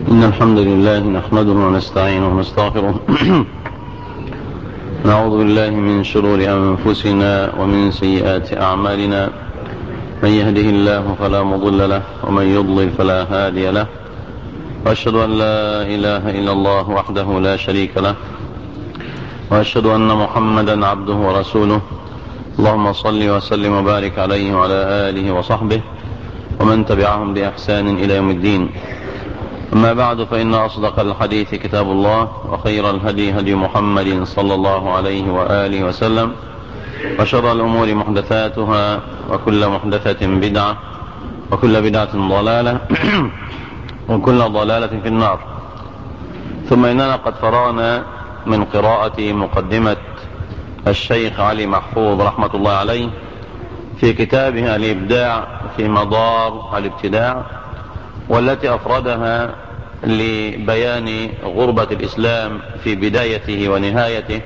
إن الحمد لله نحمده ونستعينه ونستغفره نعوذ بالله من شرور أنفسنا ومن سيئات أعمالنا. من يهده الله فلا مضل له ومن يضلل فلا هادي له، وأشهد أن لا إله إلا الله وحده لا شريك له، وأشهد أن محمدا عبده ورسوله. اللهم صل وسلم وبارك عليه وعلى آله وصحبه ومن تبعهم بإحسان إلى يوم الدين. أما بعد، فإن أصدق الحديث كتاب الله، وخير الهدي هدي محمد صلى الله عليه وآله وسلم، وشر الأمور محدثاتها، وكل محدثة بدعة، وكل بدعة ضلالة وكل ضلالة في النار. ثم إننا قد فرغنا من قراءة مقدمة الشيخ علي محفوظ رحمة الله عليه في كتابه الإبداع في مدار الابتداع، والتي أفردها لبيان غربة الإسلام في بدايته ونهايته،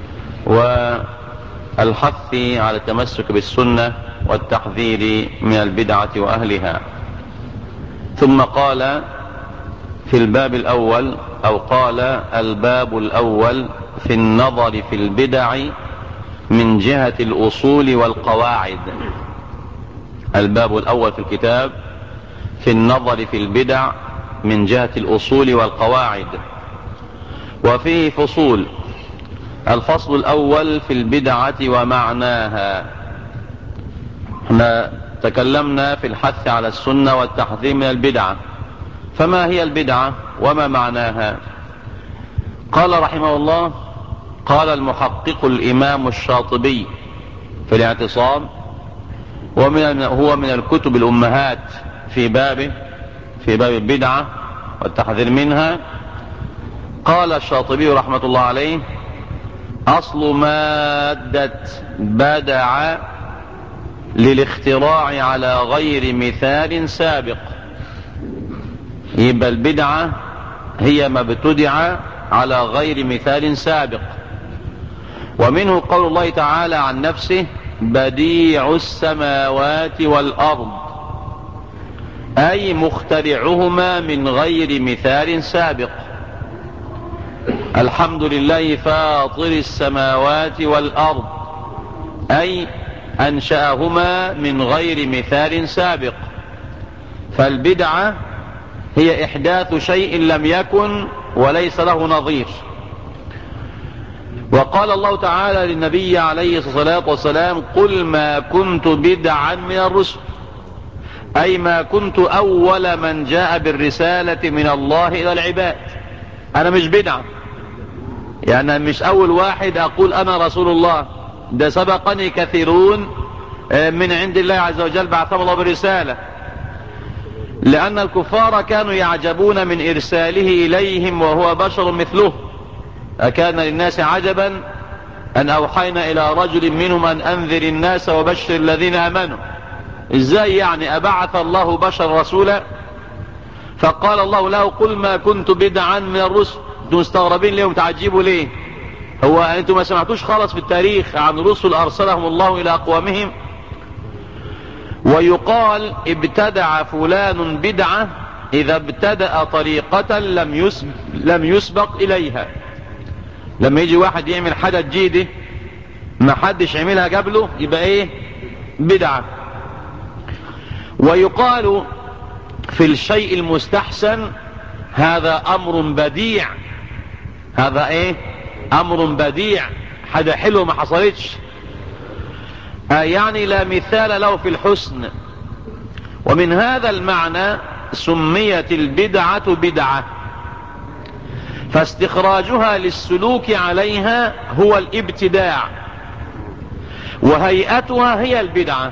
والحث على التمسك بالسنة والتحذير من البدعة وأهلها. ثم قال في الباب الأول، أو قال الباب الأول في النظر في البدع من جهة الأصول والقواعد. الباب الأول في الكتاب في النظر في البدع من جهة الأصول والقواعد، وفيه فصول. الفصل الأول في البدعة ومعناها. احنا تكلمنا في الحث على السنة والتحذير من البدعة، فما هي البدعة وما معناها؟ قال رحمه الله: قال المحقق الإمام الشاطبي في الاعتصام، هو من الكتب الأمهات في باب البدعة والتحذير منها. قال الشاطبي رحمة الله عليه: أصل مادة بدع للاختراع على غير مثال سابق. يبقى البدعة هي ما ابتدع على غير مثال سابق. ومنه قول الله تعالى عن نفسه: بديع السماوات والأرض، أي مخترعهما من غير مثال سابق. الحمد لله فاطر السماوات والأرض، أي أنشأهما من غير مثال سابق. فالبدعة هي إحداث شيء لم يكن وليس له نظير. وقال الله تعالى للنبي عليه الصلاة والسلام: قل ما كنت بدعا من الرسل، أي ما كنت أول من جاء بالرسالة من الله إلى العباد. أنا مش بدعة، يعني مش أول واحد أقول أنا رسول الله، ده سبقني كثيرون من عند الله عز وجل بعثهم الله بالرسالة. لأن الكفار كانوا يعجبون من إرساله إليهم وهو بشر مثله. أكان للناس عجبا أن أوحينا إلى رجل منهم أن أنذر الناس وبشر الذين آمنوا. إزاي يعني أبعث الله بشر رسولا؟ فقال الله له: قل ما كنت بدعا من الرسل. انتم مستغربين ليه ومتعجبوا ليه؟ هو انتم ما سمعتوش خالص في التاريخ عن رسل أرسلهم الله إلى أقوامهم؟ ويقال ابتدع فلان بدعة إذا ابتدأ طريقة لم يسبق إليها. لما يجي واحد يعمل حاجة جديدة ما حدش عملها قبله، يبقى ايه؟ بدعة. ويقال في الشيء المستحسن: هذا أمر بديع. هذا ايه؟ أمر بديع، حاجة حلوة ما حصلتش، يعني لا مثال له في الحسن. ومن هذا المعنى سميت البدعة بدعة، فاستخراجها للسلوك عليها هو الابتداع، وهيئتها هي البدعة.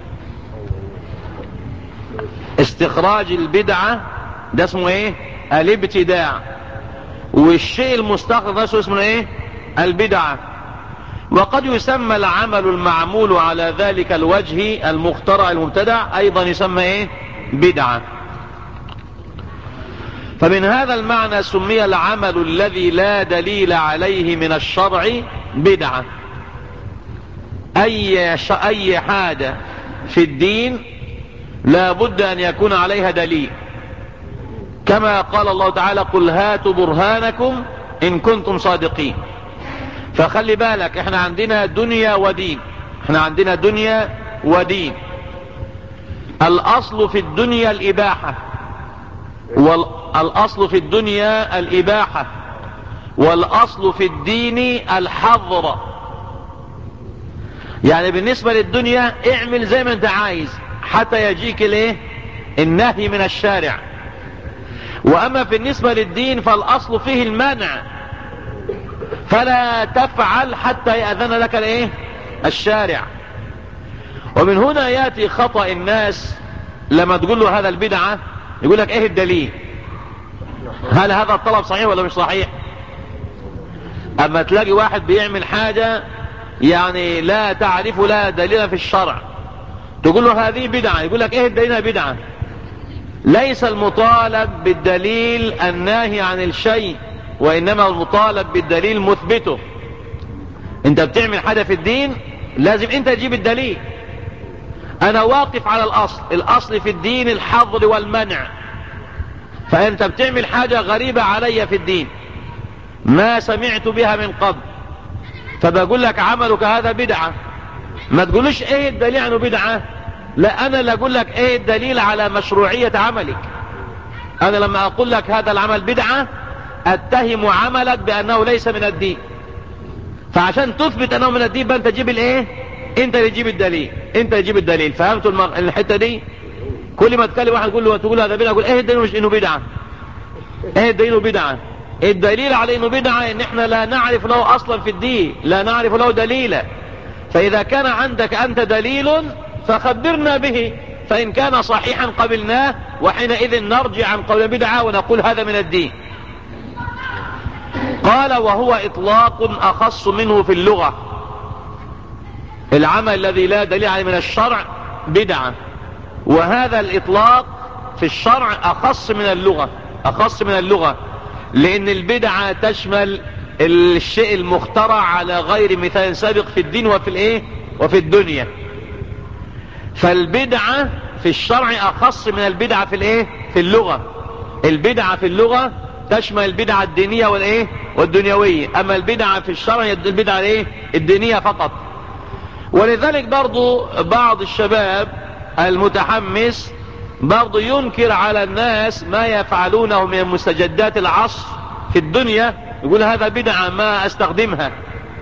استخراج البدعة ده اسمه ايه؟ الابتداع. والشيء المستخرج نفسه اسمه ايه؟ البدعة. وقد يسمى العمل المعمول على ذلك الوجه المخترع المبتدع ايضا يسمى ايه؟ بدعة. فمن هذا المعنى سمي العمل الذي لا دليل عليه من الشرع بدعة. اي حاجة في الدين لا بد ان يكون عليها دليل، كما قال الله تعالى قل هاتوا برهانكم إن كنتم صادقين. فخلي بالك احنا عندنا دنيا ودين، احنا عندنا دنيا ودين. الأصل في الدنيا الإباحة، والأصل في الدنيا الإباحة، والأصل في الدين الحظر. يعني بالنسبة للدنيا اعمل زي ما انت عايز حتى يجيك الايه النهي من الشارع. واما بالنسبة للدين فالاصل فيه المنع، فلا تفعل حتى يأذن لك الايه الشارع. ومن هنا يأتي خطأ الناس لما تقول له هذا البدعة يقول لك ايه الدليل؟ هل هذا الطلب صحيح ولا مش صحيح؟ اما تلاقي واحد بيعمل حاجة يعني لا تعرف لها دليلا في الشرع تقول له هذه بدعة، يقول لك ايه الدليل بدعة؟ ليس المطالب بالدليل الناهي عن الشيء، وانما المطالب بالدليل مثبته. انت بتعمل حاجة في الدين لازم انت تجيب الدليل. انا واقف على الاصل في الدين الحظر والمنع، فانت بتعمل حاجة غريبة علي في الدين ما سمعت بها من قبل، فبقول لك عملك هذا بدعة. ما تقولش ايه الدليل عنه بدعة، لا انا اللي اقول لك ايه الدليل على مشروعية عملك. انا لما اقول لك هذا العمل بدعة اتهم عملك بانه ليس من الدين، فعشان تثبت انه من الدين انت تجيب الايه، انت اللي تجيب الدليل، انت اللي تجيب الدليل. فهمتوا الحتة دي؟ كل ما تكلم واحد تقول هذا بدعة، اقول ايه الدليل مش انه بدعة؟ ايه الدليل انه بدعة؟ الدليل على انه بدعة ان احنا لا نعرف له اصلا في الدين، لا نعرف له دليلا. فاذا كان عندك انت دليل فخبرنا به، فان كان صحيحا قبلناه، وحينئذ نرجع عن قول بدعة ونقول هذا من الدين. قال وهو اطلاق اخص منه في اللغة. العمل الذي لا دليل عليه من الشرع بدعة، وهذا الاطلاق في الشرع اخص من اللغة، اخص من اللغة، لان البدعة تشمل الشيء المخترع على غير مثال سابق في الدين وفي الايه وفي الدنيا. فالبدعة في الشرع اخص من البدعة في الايه في اللغة. البدعة في اللغة تشمل البدعة الدينية والايه والدنيوية، اما البدعة في الشرع البدعة الايه الدينية فقط. ولذلك برضو بعض الشباب المتحمس برضو ينكر على الناس ما يفعلونه من مستجدات العصر في الدنيا، يقول هذا بدعة ما استخدمها.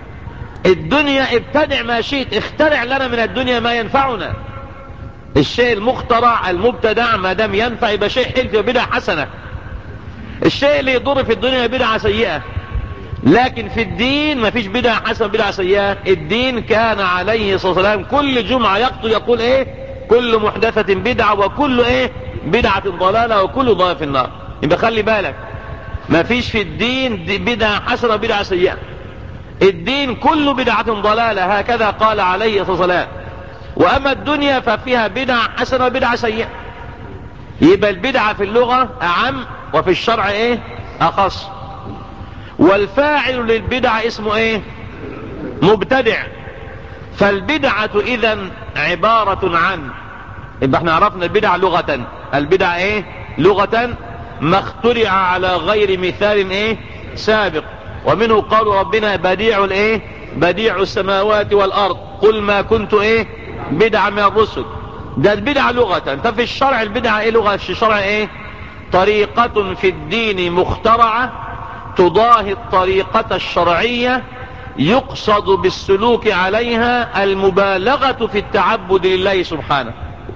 الدنيا ابتدع ما شئت، اخترع لنا من الدنيا ما ينفعنا. الشيء المخترع المبتدع ما دام ينفع يبقى شيء حلو وبدعة حسنة. الشيء اللي يضر في الدنيا بدعة سيئة، لكن في الدين ما فيش بدعة حسنة بدعة سيئة. الدين كان عليه الصلاة والسلام كل جمعة يقول ايه كل محدثة بدعة وكل ايه بدعة ضلالة وكل ضلالة في النار. يبقى خلي بالك ما فيش في الدين بدعة حسنة بدعة سيئة، الدين كله بدعة ضلالة، هكذا قال عليه الصلاة والسلام. واما الدنيا ففيها بدعة حسنة وبدعة سيئة. يبقى البدعة في اللغة اعم وفي الشرع ايه اخص. والفاعل للبدعة اسمه ايه مبتدع. فالبدعة اذا عبارة عن، يبقى احنا عرفنا البدعة لغة، البدعة ايه لغة ما اخترع على غير مثال ايه سابق. ومنه قال ربنا بديع الايه بديع السماوات والارض قل ما كنت ايه بدعة من الرسل. ده البدعة لغة. ففي الشرع البدعة ايه لغة في الشرع ايه طريقة في الدين مخترعة تضاهي الطريقة الشرعية يقصد بالسلوك عليها المبالغة في التعبد لله سبحانه.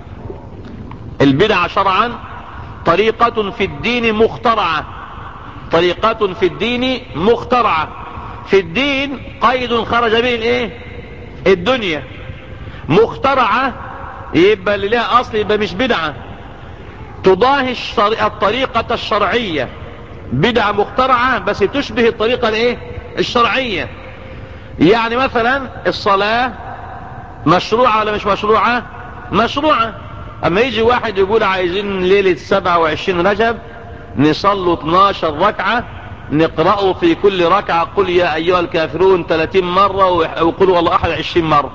البدعة شرعا طريقة في الدين مخترعة، طريقة في الدين مخترعة. في الدين قيد خرج به الايه الدنيا، مخترعة يبقى اللي لها اصل يبقى مش بدعة. تضاهي الطريقة الشرعية، بدعة مخترعة بس تشبه الطريقة الايه الشرعية. يعني مثلا الصلاة مشروعة ولا مش مشروعة؟ مشروعة. اما يجي واحد يقول عايزين ليلة 27 رجب نصلوا 12 ركعة نقرأوا في كل ركعة قل يا ايها الكافرون 30 مرة وقلوا الله احد 20 مرة.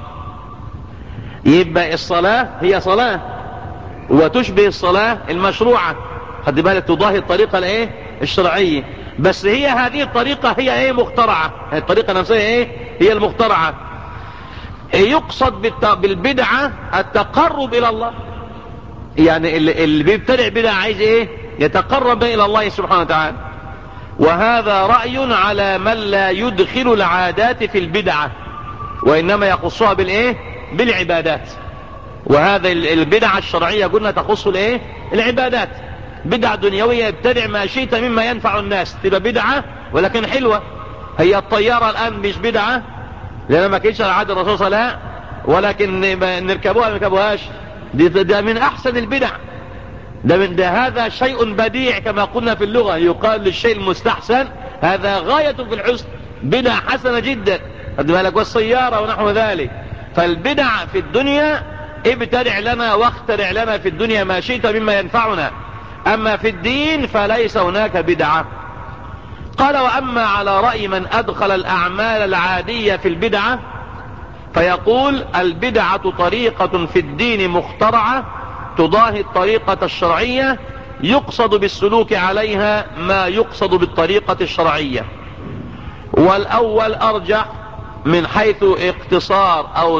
يبقى الصلاة هي صلاة وتشبه الصلاة المشروعة، خد بالك، تضاهي الطريقة الايه الشرعية، بس هي هذه الطريقة هي ايه مخترعة، هي الطريقة نفسها ايه هي المخترعة. يقصد بالبدعة التقرب الى الله، يعني اللي بيبتدع بدعة عايز ايه يتقرب الى الله سبحانه وتعالى. وهذا رأي على من لا يدخل العادات في البدعة، وإنما يخصها بالإيه بالعبادات. وهذا البدعة الشرعية قلنا تخص الإيه العبادات. بدعة دنيوية ابتدع ما شئت مما ينفع الناس تبقى بدعة ولكن حلوة. هي الطيارة الآن مش بدعة لأنها ما كانتش على عهد الرسول صلى الله عليه وسلم، ولكن نركبوها ما نركبوهاش ده من أحسن البدع. ده هذا شيء بديع كما قلنا في اللغة، يقال للشيء المستحسن هذا غاية في الحسن، بدع حسنة جدا. خد بالك، والسيارة ونحو ذلك. فالبدع في الدنيا ابتدع لنا واخترع لنا في الدنيا ما شئت مما ينفعنا، أما في الدين فليس هناك بدعة. قال: وأما على رأي من أدخل الأعمال العادية في البدعة فيقول: البدعة طريقة في الدين مخترعة تضاهي الطريقة الشرعية، يقصد بالسلوك عليها ما يقصد بالطريقة الشرعية. والأول أرجح من حيث اقتصار أو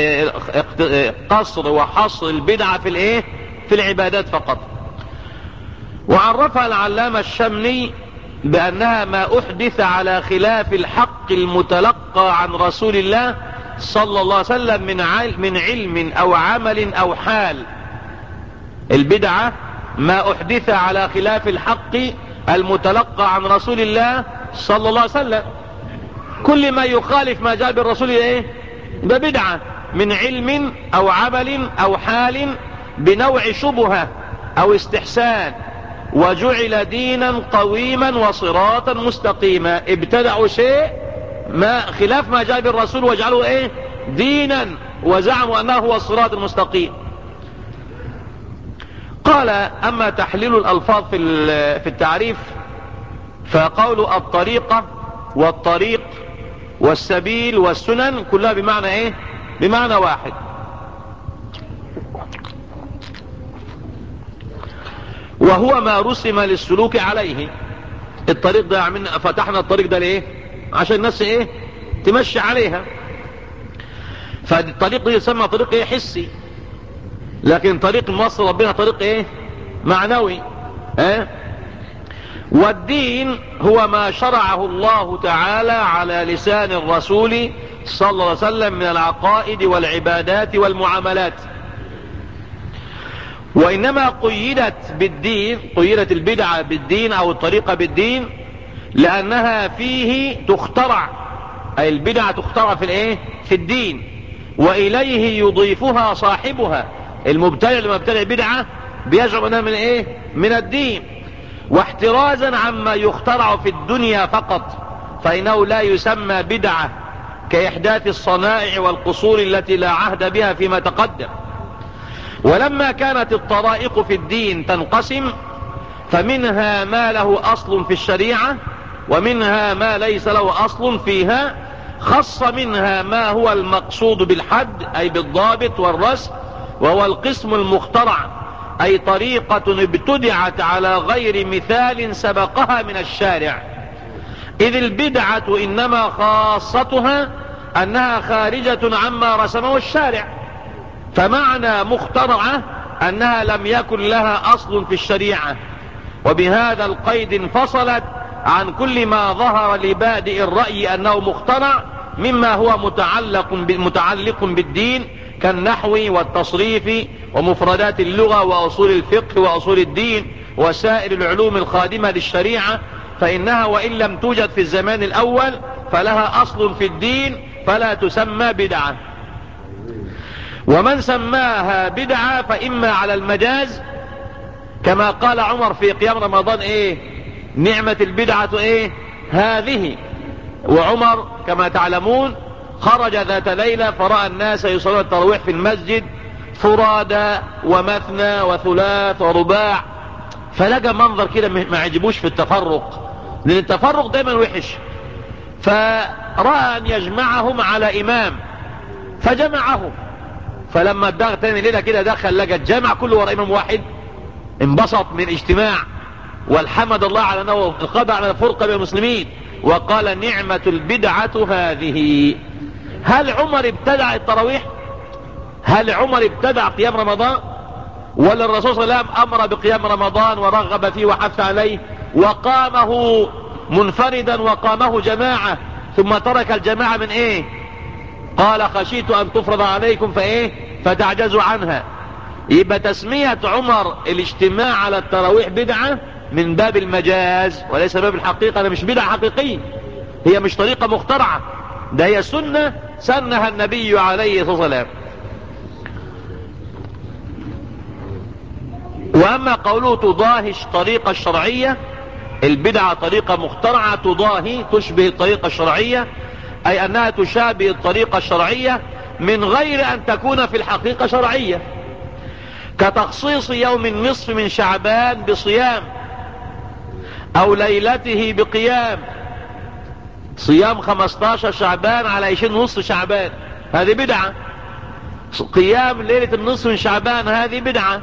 قصر وحصر البدعة في الايه في العبادات فقط. وعرفها العلامة الشمني بأنها ما أحدث على خلاف الحق المتلقى عن رسول الله صلى الله عليه وسلم من علم أو عمل أو حال. البدعة ما أحدث على خلاف الحق المتلقى عن رسول الله صلى الله عليه وسلم. كل ما يخالف ما جاء بالرسول ايه ده بدعة، من علم أو عمل أو حال بنوع شبهة أو استحسان، وجعل دينا قويما وصراطا مستقيما. ابتدعوا شيء ما خلاف ما جاء بالرسول وجعلوا ايه دينا، وزعموا أنه هو الصراط المستقيم. قال: أما تحليل الألفاظ في التعريف فقول الطريقة والطريق والسبيل والسنن كلها بمعنى ايه بمعنى واحد. وهو ما رسم للسلوك عليه. الطريق ده فتحنا الطريق ده ليه عشان الناس ايه تمشي عليها. فالطريق ده يسمى طريق ايه حسي، لكن طريق الموصل ربنا طريق ايه معنوي. والدين هو ما شرعه الله تعالى على لسان الرسول صلى الله عليه وسلم من العقائد والعبادات والمعاملات. وإنما قيدت البدعة بالدين أو الطريقة بالدين لأنها فيه تخترع، أي البدعة تخترع في الدين، وإليه يضيفها صاحبها. المبتدع لما يبتدع بدعة بيزعم أنها من الدين. واحترازا عما يخترع في الدنيا فقط، فإنه لا يسمى بدعة كإحداث الصنائع والقصور التي لا عهد بها فيما تقدم. ولما كانت الطرائق في الدين تنقسم، فمنها ما له أصل في الشريعة ومنها ما ليس له أصل فيها. خص منها ما هو المقصود بالحد أي بالضابط والرسم، وهو القسم المخترع، أي طريقة ابتدعت على غير مثال سبقها من الشارع. إذ البدعة إنما خاصتها أنها خارجة عما رسمه الشارع، فمعنى مخترعة أنها لم يكن لها أصل في الشريعة. وبهذا القيد انفصلت عن كل ما ظهر لبادئ الرأي أنه مخترع مما هو متعلق بالدين كالنحو والتصريف ومفردات اللغة وأصول الفقه وأصول الدين وسائر العلوم الخادمة للشريعة، فإنها وإن لم توجد في الزمان الأول فلها أصل في الدين فلا تسمى بدعة. ومن سماها بدعة فإما على المجاز كما قال عمر في قيام رمضان نعمة البدعة هذه. وعمر كما تعلمون خرج ذات ليلة فرأى الناس يصلون التراويح في المسجد فرادى ومثنى وثلاث ورباع، فلقى منظر كده ما عجبوش في التفرق، لأن التفرق دايما وحش. فرأى أن يجمعهم على إمام فجمعهم، فلما تاني ليلة كده دخل لقى الجامع كله ورا إمام واحد، انبسط من اجتماع والحمد الله على أنه قضى على فرقة بين المسلمين وقال نعمة البدعة هذه. هل عمر ابتدع التراويح؟ هل عمر ابتدع قيام رمضان؟ ولا الرسول صلى الله عليه وسلم أمر بقيام رمضان ورغب فيه وحث عليه وقامه منفردا وقامه جماعة ثم ترك الجماعة من ايه؟ قال خشيت ان تفرض عليكم فايه فتعجزوا عنها. يبقى تسمية عمر الاجتماع على التراويح بدعة من باب المجاز وليس باب الحقيقة. أنا مش بدعة حقيقية، هي مش طريقة مخترعة، ده هي سنة سنها النبي عليه الصلاة والسلام. وأما قوله تضاهي الطريقة الشرعية، البدعة طريقة مخترعة تضاهي تشبه الطريقة الشرعية، أي أنها تشابه الطريقة الشرعية من غير أن تكون في الحقيقة شرعية، كتخصيص يوم النصف من شعبان بصيام أو ليلته بقيام. صيام 15 شعبان على 20 نصف شعبان هذه بدعة. قيام ليلة النصف من شعبان هذه بدعة.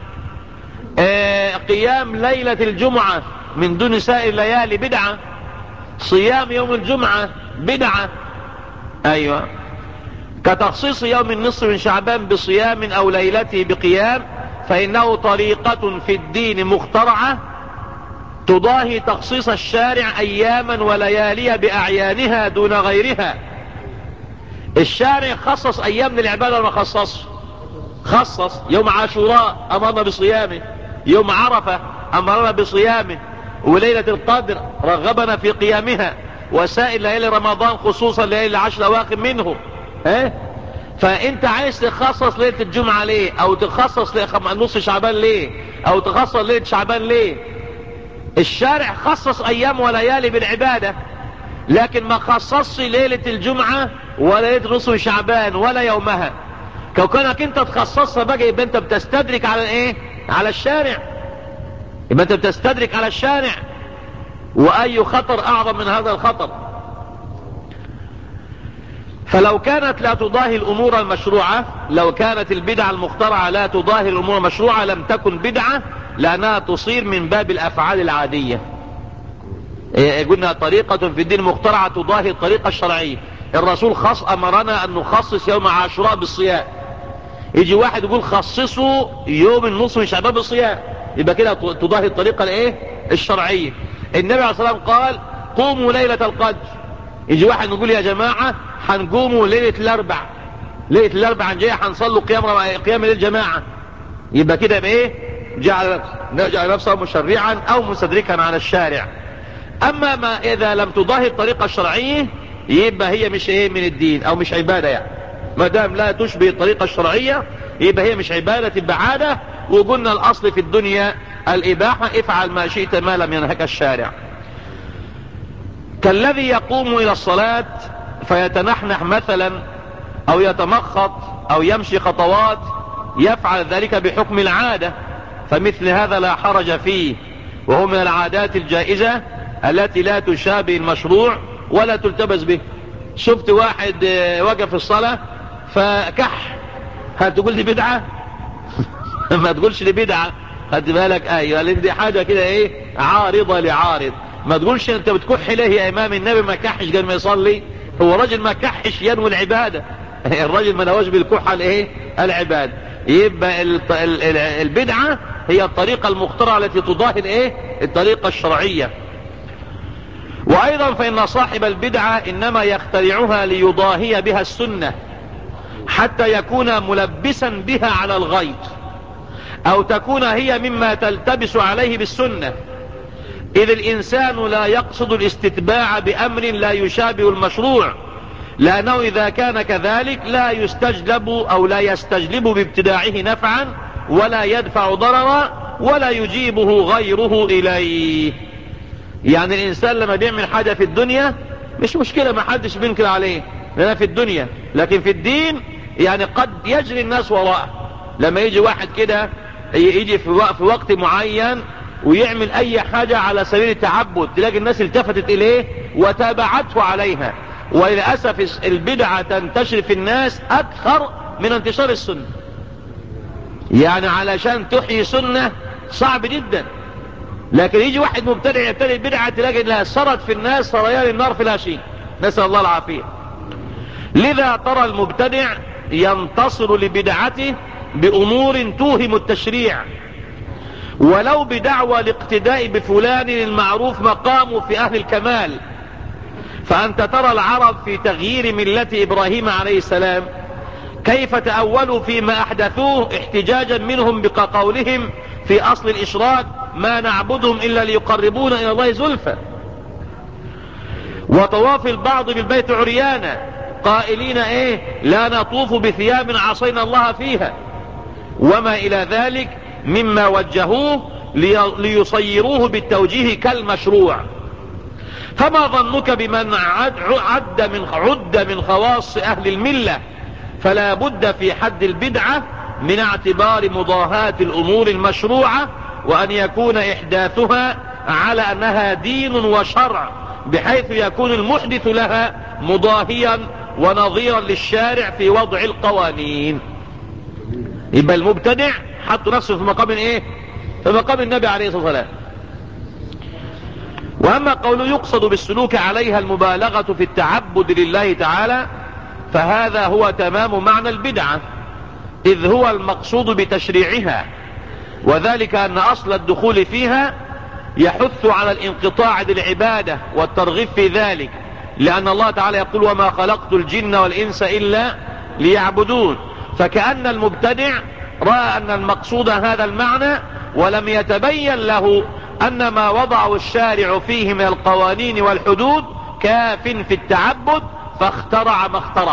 قيام ليلة الجمعة من دون سائر الليالي بدعة. صيام يوم الجمعة بدعة. أيوة. كتخصيص يوم النصف من شعبان بصيام أو ليلته بقيام، فإنه طريقة في الدين مخترعة تضاهي تخصيص الشارع أياما وليالي بأعيانها دون غيرها. الشارع خصص أيام للعبادة وما خصص. خصص يوم عاشوراء أمرنا بصيامه، يوم عرفة أمرنا بصيامه، وليلة القدر رغبنا في قيامها، وسائر ليالي رمضان خصوصا ليالي العشر الأواخر منه. فانت عايز تخصص ليلة الجمعة ليه؟ او تخصص نص شعبان ليه؟ او تخصص ليلة شعبان ليه؟ الشارع خصص ايام وليالي بالعبادة، لكن ما خصصش ليلة الجمعة ولا ليلة نصف شعبان ولا يومها. كونك انت تخصصها بقى يبقى انت بتستدرك على ايه؟ على الشارع. يبقى انت بتستدرك على الشارع، واي خطر اعظم من هذا الخطر. فلو كانت لا تضاهي الامور المشروعة، لو كانت البدعة المخترعة لا تضاهي الامور المشروعة لم تكن بدعة، لانها تصير من باب الافعال العادية. قلنا طريقة في الدين مخترعة تضاهي الطريقة الشرعية. الرسول امرنا ان نخصص يوم عاشوراء بالصيام. يجي واحد يقول خصصوا يوم النصف من شعبان بالصيام، يبقى كده تضاهي الطريقة الايه؟ الشرعية. النبي عليه الصلاة والسلام قال قوموا ليلة القدر. يجي واحد نقول يا جماعة هنقوموا ليلة الاربع، ليلة الاربع جاي هنصلوا قيام للجماعة، يبقى كده بايه؟ جعل نفسه مشرعا او مستدركا على الشارع. اما ما اذا لم تضاهي الطريقة الشرعية يبقى هي مش ايه من الدين او مش عبادة. يعني ما دام لا تشبه الطريقة الشرعية يبقى هي مش عبادة، تبقى عادة. وقلنا الاصل في الدنيا الاباحة، افعل ما شئت ما لم ينهك الشارع. كالذي يقوم الى الصلاة فيتنحنح مثلا او يتمخط او يمشي خطوات، يفعل ذلك بحكم العادة، فمثل هذا لا حرج فيه، وهو من العادات الجائزة التي لا تشابه المشروع ولا تلتبس به. شفت واحد وقف في الصلاة فكح، هتقول لي بدعة؟ ما تقولش لي بدعة، خد بالك. ايوه، لان دي حاجة كده ايه؟ عارضة لعارض. ما تقولش انت بتكح ليه يا امام؟ النبي ما كحش قبل ما يصلي، هو راجل ما كحش ينوي العبادة. الراجل ما نواش بالكحة الايه؟ العبادة. يبقى البدعة هي الطريقة المخترعة التي تضاهي الايه؟ الطريقة الشرعية. وايضا فان صاحب البدعة انما يخترعها ليضاهي بها السنة حتى يكون ملبسا بها على الغير، او تكون هي مما تلتبس عليه بالسنة، اذ الانسان لا يقصد الاستتباع بامر لا يشابه المشروع، لانه اذا كان كذلك لا يستجلب او لا يستجلب بابتداعه نفعا ولا يدفع ضررا ولا يجيبه غيره اليه. يعني الانسان لما بيعمل حاجة في الدنيا مش مشكلة، ما حدش بينكر عليه لأنها في الدنيا، لكن في الدين يعني قد يجري الناس وراءه. لما يجي واحد كده يجي في وقت معين ويعمل اي حاجة على سبيل التعبد، تلاقي الناس التفتت اليه وتابعته عليها. وللأسف البدعة تنتشر في الناس اكثر من انتشار السنة. يعني علشان تحيي سنة صعب جدا، لكن يجي واحد مبتدع يبتدئ بدعة تلاقي انها سرت في الناس سريان النار في لا شيء، نسأل الله العافية. لذا ترى المبتدع ينتصر لبدعته بأمور توهم التشريع، ولو بدعوى الاقتداء بفلان المعروف مقامه في أهل الكمال. فأنت ترى العرب في تغيير ملة إبراهيم عليه السلام كيف تأولوا فيما أحدثوه احتجاجا منهم بقولهم في أصل الإشراك ما نعبدهم إلا ليقربون إلى الله زلفى، وطواف البعض بالبيت عريانا قائلين لا نطوف بثياب عصينا الله فيها، وما إلى ذلك مما وجهوه ليصيروه بالتوجيه كالمشروع. فما ظنك بمن عد من خواص أهل الملة؟ فلا بد في حد البدعة من اعتبار مضاهاة الأمور المشروعة، وأن يكون إحداثها على أنها دين وشرع، بحيث يكون المحدث لها مضاهيا ونظيرا للشارع في وضع القوانين. يبقى المبتدع حط نفسه في مقام في مقام النبي عليه الصلاة والسلام. وأما قوله يقصد بالسلوك عليها المبالغة في التعبد لله تعالى، فهذا هو تمام معنى البدعة، إذ هو المقصود بتشريعها، وذلك أن أصل الدخول فيها يحث على الانقطاع للعبادة والترغيب في ذلك، لأن الله تعالى يقول وما خلقت الجن والإنس إلا ليعبدون. فكأن المبتدع رأى أن المقصود هذا المعنى، ولم يتبين له أن ما وضعه الشارع فيه من القوانين والحدود كاف في التعبد، فاخترع ما اخترع.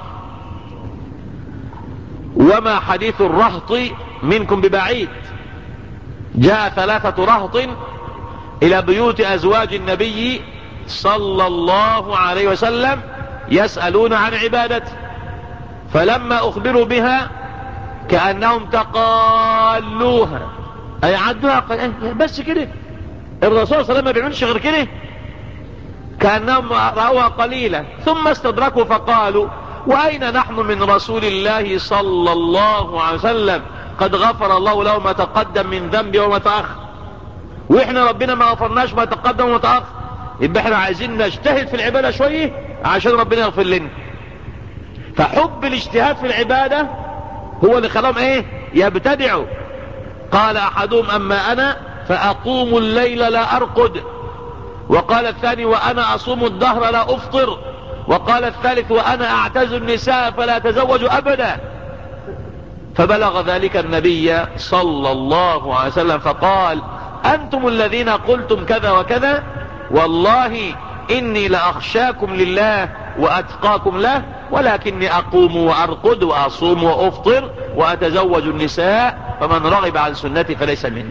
وما حديث الرهط منكم ببعيد. جاء 3 رهط إلى بيوت أزواج النبي صلى الله عليه وسلم يسألون عن عبادته، فلما أخبروا بها كأنهم تقالوها، أي عدوها بس كده. الرسول صلى الله عليه وسلم ما بيعملش غير كده، كأنهم رأوها قليلة. ثم استدركوا فقالوا وأين نحن من رسول الله صلى الله عليه وسلم؟ قد غفر الله له ما تقدم من ذنبه وما تأخر، وإحنا ربنا ما غفرناش ما تقدم وما تأخر. يبقى احنا عايزين نجتهد في العبادة شوية عشان ربنا يغفر لنا. فحب الاجتهاد في العبادة هو اللي خلاهم يبتدعوا. قال أحدهم أما أنا فأقوم الليل لا أرقد، وقال الثاني وأنا أصوم الدهر لا أفطر، وقال الثالث وأنا أعتزل النساء فلا أتزوج أبدا. فبلغ ذلك النبي صلى الله عليه وسلم فقال أنتم الذين قلتم كذا وكذا، والله إني لأخشاكم لله وأتقاكم له، ولكني أقوم وأرقد وأصوم وأفطر وأتزوج النساء، فمن رغب عن سنتي فليس مني.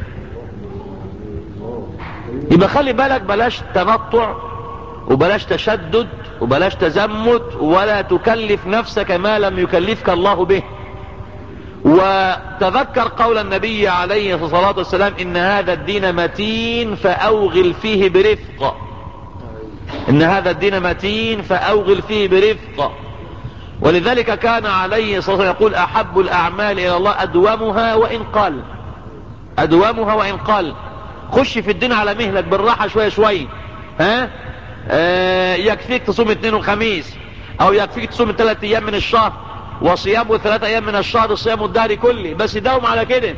يبقى خلي بالك، بلاش تنطع وبلاش تشدد وبلاش تزمت، ولا تكلف نفسك ما لم يكلفك الله به. وتذكر قول النبي عليه الصلاة والسلام إن هذا الدين متين فأوغل فيه برفق. إن هذا الدين متين فأوغل فيه برفق. ولذلك كان عليه الصلاة والسلام يقول أحب الأعمال إلى الله أدومها وإن قل. أدومها وإن قل. خش في الدين على مهلك بالراحة شوية شوية. يكفيك تصوم 2 وخميس، أو يكفيك تصوم 3 أيام من الشهر، وصيامه 3 أيام من الشهر صيام الدهر كله، بس داوم على كده.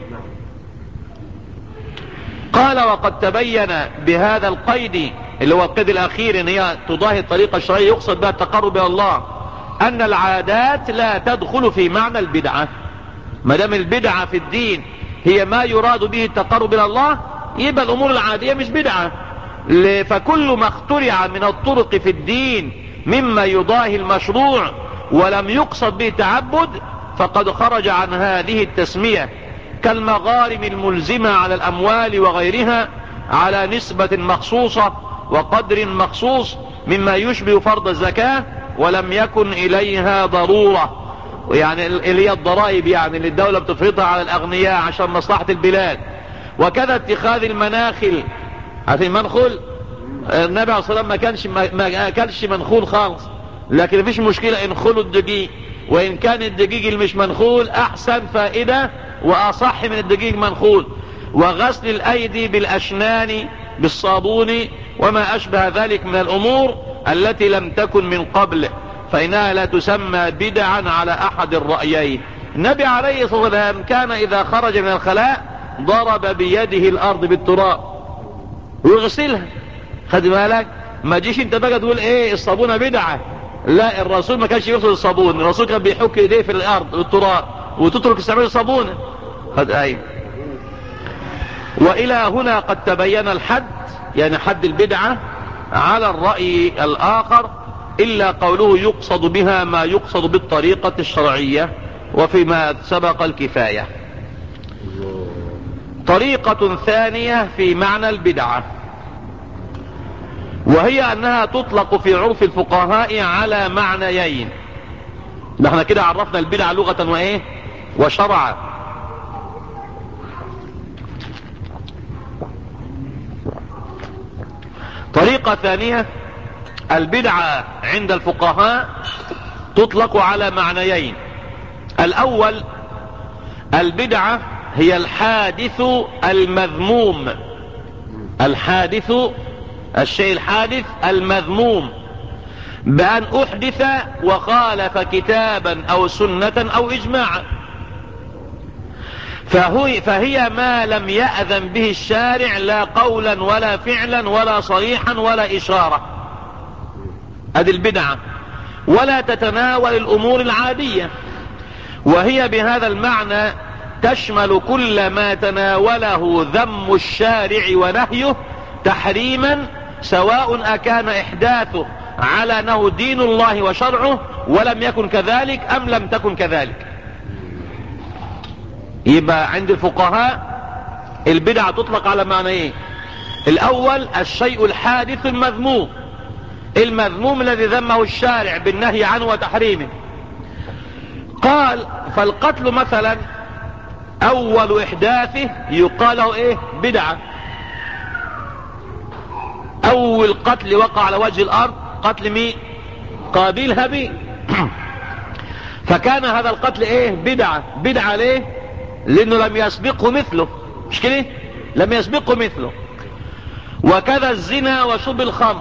قال وقد تبين بهذا القيد اللي هو القيد الأخير إن هي تضاهي الطريقة الشرعية يقصد بها التقرب إلى الله، أن العادات لا تدخل في معنى البدعة. ما دام البدعة في الدين هي ما يراد به التقرب إلى الله، يبقى الأمور العادية مش بدعة. فكل ما اخترع من الطرق في الدين مما يضاهي المشروع ولم يقصد به تعبد فقد خرج عن هذه التسمية، كالمغارم الملزمة على الأموال وغيرها على نسبة مخصوصة وقدر مخصوص مما يشبه فرض الزكاة ولم يكن إليها ضرورة، يعني اللي هي الضرائب يعني اللي الدولة بتفرضها على الأغنياء عشان مصلحة البلاد. وكذا اتخاذ المناخل. عارفين منخل؟ النبي عليه الصلاة والسلام ما كانش منخول خالص، لكن مفيش مشكلة انخلوا الدقيق، وإن كان الدقيق اللي مش منخول أحسن فائدة وأصح من الدقيق المنخول. وغسل الأيدي بالأشنان بالصابون وما أشبه ذلك من الأمور التي لم تكن من قبل، فإنها لا تسمى بدعا على أحد الرأيين. النبي عليه الصلاة والسلام كان إذا خرج من الخلاء ضرب بيده الأرض بالتراب ويغسلها. خد بالك، ما جيش انت بقى تقول ايه الصابونة بدعة. لا، الرسول ما كانش يغسل الصابون، الرسول كان بيحك ايديه في الأرض بالتراب وتترك استعمال الصابونة. خد ايه. وإلى هنا قد تبين الحد، يعني حد البدعة على الرأي الآخر، إلا قوله يقصد بها ما يقصد بالطريقة الشرعية، وفيما سبق الكفاية. طريقة ثانية في معنى البدعة، وهي أنها تطلق في عرف الفقهاء على معنيين. نحن كده عرفنا البدعة لغة وإيه وشرعا. طريقة ثانية، البدعة عند الفقهاء تطلق على معنيين. الأول، البدعة هي الحادث المذموم. الحادث، الشيء الحادث المذموم، بأن أحدث وخالف كتابا أو سنة أو إجماعا، فهي ما لم يأذن به الشارع، لا قولا ولا فعلا ولا صريحا ولا إشارة. هذه البدعة، ولا تتناول الأمور العادية، وهي بهذا المعنى تشمل كل ما تناوله ذم الشارع ونهيه تحريما، سواء أكان إحداثه على أنه دين الله وشرعه ولم يكن كذلك أم لم تكن كذلك. يبقى عند الفقهاء البدعة تطلق على معنيين. الأول، الشيء الحادث المذموم، المذموم الذي ذمه الشارع بالنهي عنه وتحريمه. قال فالقتل مثلا أول إحداثه يقال له إيه بدعة. أول قتل وقع على وجه الأرض قتل مين؟ قابيل هابيل. فكان هذا القتل إيه بدعة. بدعة ليه؟ لأنه لم يسبقه مثله، مش كده؟ لم يسبقه مثله. وكذا الزنا وشرب الخمر،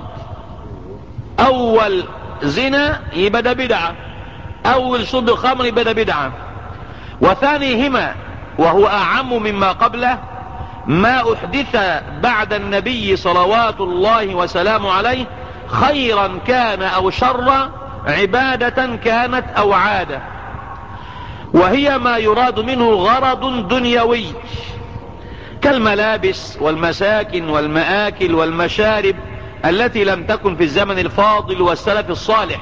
أول زنا يبقى ده بدعة، أول شرب الخمر يبقى ده بدعة. وثانيهما وهو أعم مما قبله، ما أحدث بعد النبي صلوات الله وسلامه عليه، خيرا كان أو شرا، عبادة كانت أو عادة، وهي ما يراد منه غرض دنيوي كالملابس والمساكن والمآكل والمشارب التي لم تكن في الزمن الفاضل والسلف الصالح.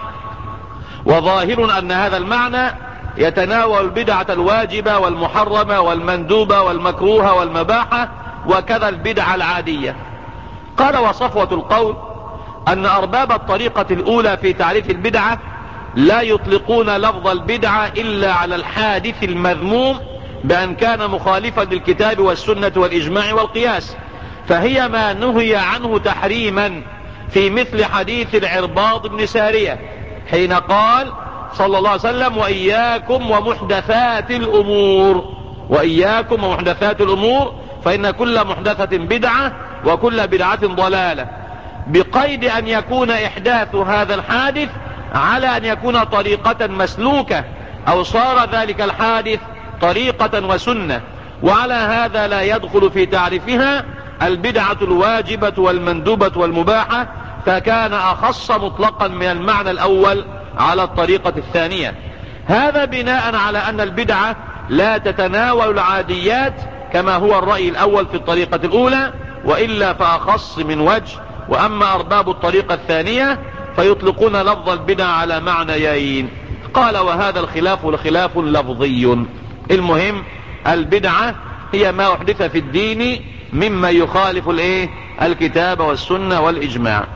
وظاهر أن هذا المعنى يتناول البدعة الواجبة والمحرمة والمندوبة والمكروهة والمباحة، وكذا البدعة العادية. قال وصفوة القول أن أرباب الطريقة الأولى في تعريف البدعة لا يطلقون لفظ البدعة إلا على الحادث المذموم، بأن كان مخالفا للكتاب والسنة والإجماع والقياس، فهي ما نهي عنه تحريما، في مثل حديث العرباض بن سارية حين قال صلى الله عليه وسلم وإياكم ومحدثات الأمور، وإياكم ومحدثات الأمور، فإن كل محدثة بدعة وكل بدعة ضلالة، بقيد أن يكون إحداث هذا الحادث على أن يكون طريقة مسلوكة، أو صار ذلك الحادث طريقة وسنة. وعلى هذا لا يدخل في تعريفها البدعة الواجبة والمندوبة والمباحة، فكان أخص مطلقا من المعنى الأول على الطريقة الثانية. هذا بناء على أن البدعة لا تتناول العاديات كما هو الرأي الأول في الطريقة الأولى، وإلا فأخص من وجه. وأما أرباب الطريقة الثانية فيطلقون لفظ البدع على معنيين. قال وهذا الخلاف لخلاف لفظي. المهم البدعة هي ما أحدث في الدين مما يخالف الكتاب والسنة والإجماع.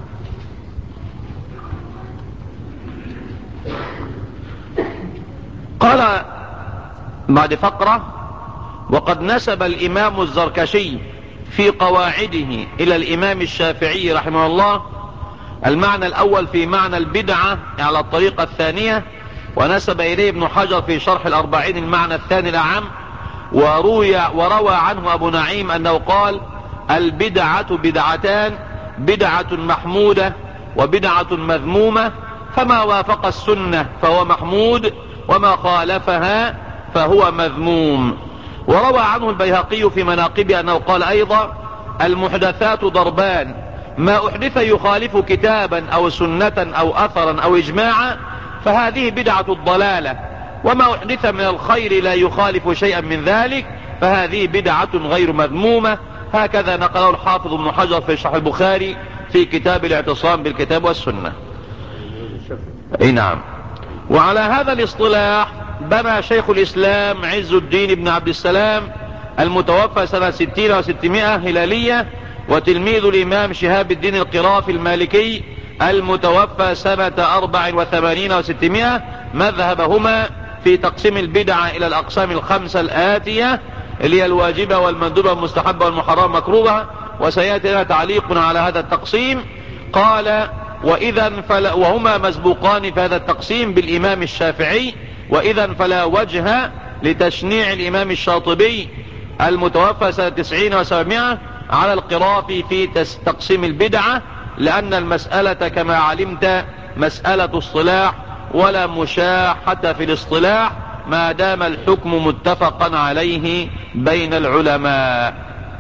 قال بعد فقرة وقد نسب الإمام الزركشي في قواعده إلى الإمام الشافعي رحمه الله المعنى الأول في معنى البدعة على الطريقة الثانية، ونسب إليه ابن حجر في شرح الأربعين المعنى الثاني الأعم، وروى عنه أبو نعيم أنه قال: البدعة بدعتان، بدعة محمودة وبدعة مذمومة، فما وافق السنة فهو محمود، وما خالفها فهو مذموم. وروى عنه البيهقي في مناقبه أنه قال أيضا: المحدثات ضربان، ما أحدث يخالف كتابا أو سنة أو أثرا أو إجماعا فهذه بدعة الضلالة، وما أحدث من الخير لا يخالف شيئا من ذلك فهذه بدعة غير مذمومة. هكذا نقله الحافظ ابن حجر في شرح البخاري في كتاب الاعتصام بالكتاب والسنة. نعم. وعلى هذا الاصطلاح بنى شيخ الإسلام عز الدين بن عبد السلام المتوفى سنة 60 و600 هلالية، وتلميذ الإمام شهاب الدين القرافي المالكي المتوفى سنة 84 و600، مذهبهما في تقسيم البدعة إلى الأقسام الخمسة الآتية، اللي هي الواجبة والمندوبة والمستحبة والمحرمة مكروهة، وسيأتي لنا تعليق على هذا التقسيم. قال: وهما مسبوقان في هذا التقسيم بالإمام الشافعي، وإذا فلا وجه لتشنيع الإمام الشاطبي المتوفى سنة 90 و700 على القرافي في تقسيم البدعة، لأن المسألة كما علمت مسألة اصطلاح، ولا مشاحة في الاصطلاح ما دام الحكم متفقا عليه بين العلماء.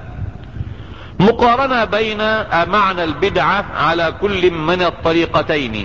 مقارنة بين معنى البدعة على كل من الطريقتين.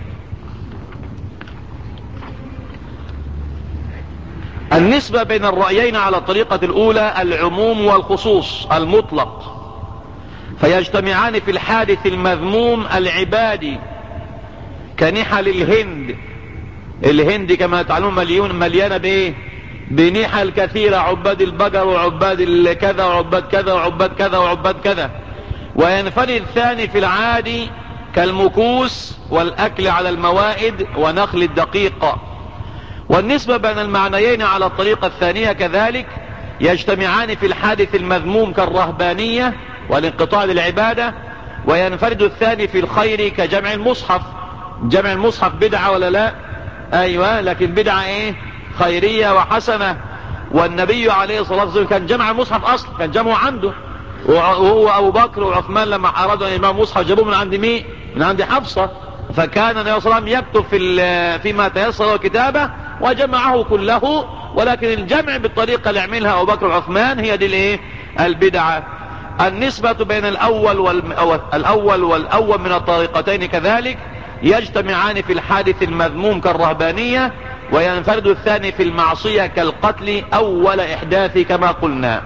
النسبة بين الرأيين على الطريقة الأولى العموم والخصوص المطلق، فيجتمعان في الحادث المذموم العبادي كنحل الهند كما تعلمون مليانة بايه؟ بنحل كثيرة، عباد البقر وعباد كذا وعباد كذا وعباد كذا وعباد كذا. وينفرد الثاني في العادي كالمكوس والأكل على الموائد ونخل الدقيق. والنسبة بين المعنيين على الطريقة الثانية كذلك يجتمعان في الحادث المذموم كالرهبانية والانقطاع للعبادة. وينفرد الثاني في الخير كجمع المصحف. جمع المصحف بدعة ولا لا؟ ايوه، لكن بدعة ايه؟ خيرية وحسنة. والنبي عليه الصلاة والسلام كان جمع المصحف اصلا، كان جمعه عنده، وهو ابو بكر وعثمان لما ارادوا ان يجمعوا مصحف جابوه من عند مين؟ من عند حفصة. فكان النبي صلى الله عليه وسلم يكتب فيما تيسر الكتابة وجمعه كله. ولكن الجمع بالطريقة اللي عملها ابو بكر وعثمان هي دي الايه؟ البدعة. النسبة بين الأول والأول من الطريقتين كذلك يجتمعان في الحادث المذموم كالرهبانية، وينفرد الثاني في المعصية كالقتل أول إحداث كما قلنا.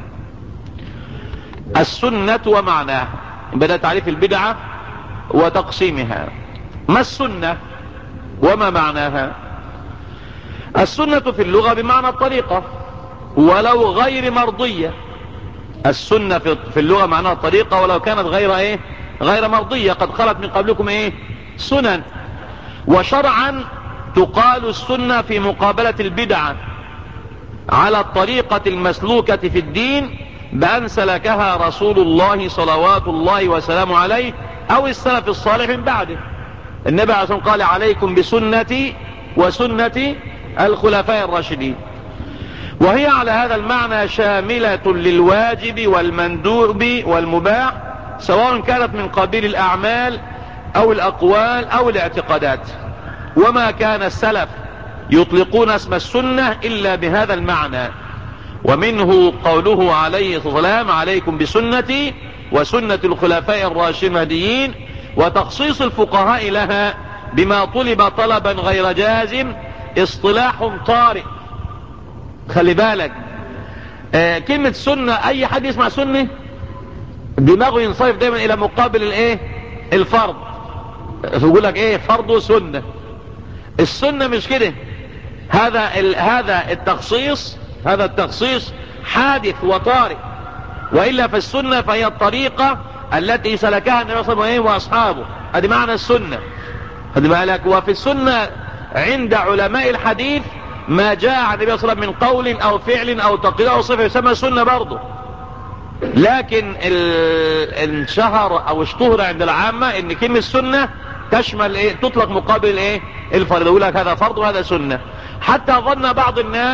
السنة ومعناه، بدأ تعريف البدعة وتقسيمها. ما السنة وما معناها؟ السنة في اللغة بمعنى الطريقة ولو غير مرضية. السنة في اللغة معناها الطريقة ولو كانت غير ايه؟ غير مرضية. قد خلت من قبلكم ايه؟ سنن. وشرعا تقال السنة في مقابلة البدعة على الطريقة المسلوكة في الدين بأن سلكها رسول الله صلوات الله وسلامه عليه أو السلف الصالح من بعده. النبي عليه الصلاة والسلام قال: عليكم بسنتي وسنة الخلفاء الراشدين. وهي على هذا المعنى شاملة للواجب والمندوب والمباح، سواء كانت من قبيل الأعمال أو الأقوال أو الاعتقادات. وما كان السلف يطلقون اسم السنة إلا بهذا المعنى. ومنه قوله عليه الصلاة والسلام: عليكم بسنتي وسنة الخلفاء الراشدين المهديين. وتخصيص الفقهاء لها بما طلب طلبا غير جازم اصطلاح طارئ. خلي بالك، كلمة سنة اي حد يسمع سنة دماغه ينصرف دايما الى مقابل الايه؟ الفرض. يقول لك ايه؟ فرض وسنة. السنة مش كده. هذا التخصيص حادث وطارئ. وإلا فالسنة فهي الطريقة التي سلكها النبي صلى الله عليه وسلم واصحابه. هذا معنى السنة. خلي بالك. وفي السنة عند علماء الحديث ما جاء عن النبي صلى الله عليه وسلم من قول او فعل او تقرير او صفة يسمى سنة برضه. لكن انشهر او اشتهر عند العامة ان كلمة سنة تشمل ايه؟ تطلق مقابل ايه؟ الفرض. يقول لك هذا فرض وهذا سنة. حتى ظن بعض الناس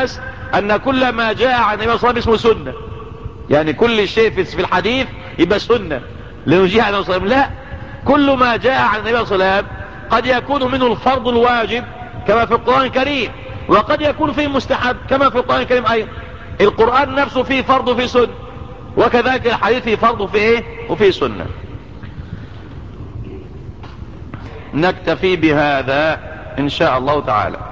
ان كل ما جاء عن النبي صلى الله عليه وسلم اسمه سنة. يعني كل شيء في الحديث يبقى سنة لنجيه عن النبي صلى الله عليه وسلم. لا، كل ما جاء عن النبي صلى الله عليه وسلم قد يكون منه الفرض الواجب كما في القرآن الكريم، وقد يكون فيه مستحب كما في القرآن الكريم أيضا. القرآن نفسه فيه فرض وفيه سنة، وكذلك الحديث فيه فرض وفيه ايه وفيه سنة. نكتفي بهذا إن شاء الله تعالى.